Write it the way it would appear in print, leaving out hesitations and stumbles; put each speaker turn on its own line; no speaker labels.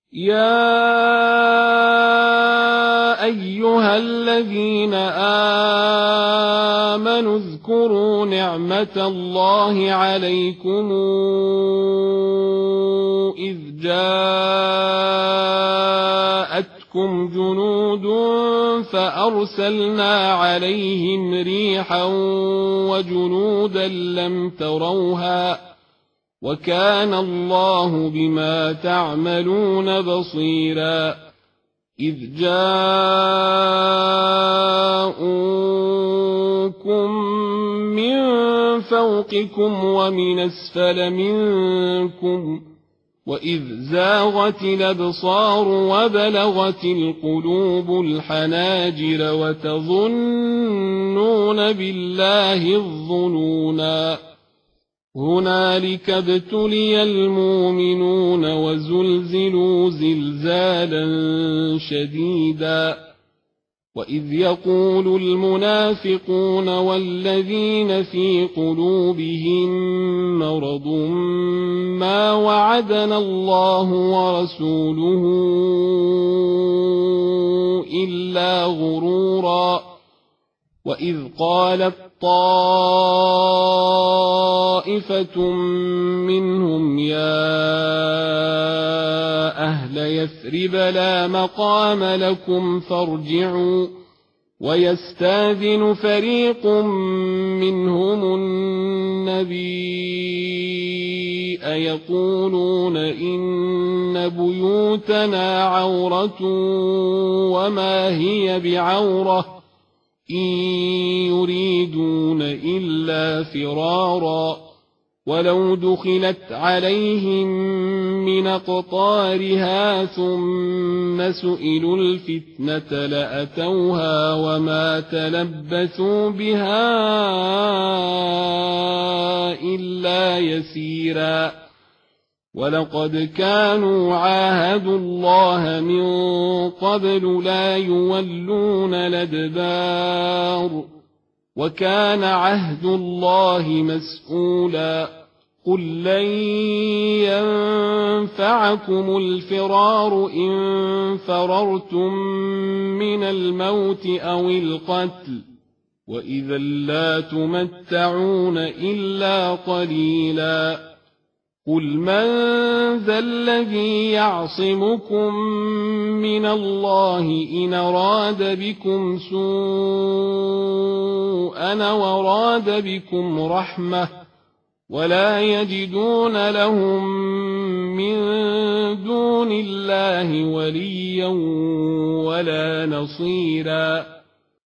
يا أيها الذين آمنوا اذكروا نعمة الله عليكم إذ جاءتكم جنود فأرسلنا عليهم ريحا وجنودا لم تروها وكان الله بما تعملون بصيرا إذ جاءوكم من فوقكم ومن أسفل منكم وإذ زاغت الأبصار وبلغت القلوب الحناجر وتظنون بالله الظنونا هنالك ابتلي المؤمنون وزلزلوا زلزالا شديدا وإذ يقول المنافقون والذين في قلوبهم مرض ما وعدنا الله ورسوله إلا غرورا وإذ قالت طائفة منهم يا أهل يثرب لا مقام لكم فارجعوا ويستاذن فريق منهم النبي يقولون إن بيوتنا عورة وما هي بعورة إن يريدون إلا فرارا ولو دخلت عليهم من أقطارها ثم سئلوا الفتنة لأتوها وما تلبثوا بها إلا يسيرا ولقد كانوا عاهدوا الله من قبل لا يولون الأدبار وكان عهد الله مسؤولا قل لن ينفعكم الفرار إن فررتم من الموت أو القتل وإذا لا تمتعون إلا قليلا قل من ذا الذي يعصمكم من الله إن أراد بكم سوءا وراد بكم رحمة ولا يجدون لهم من دون الله وليا ولا نصيرا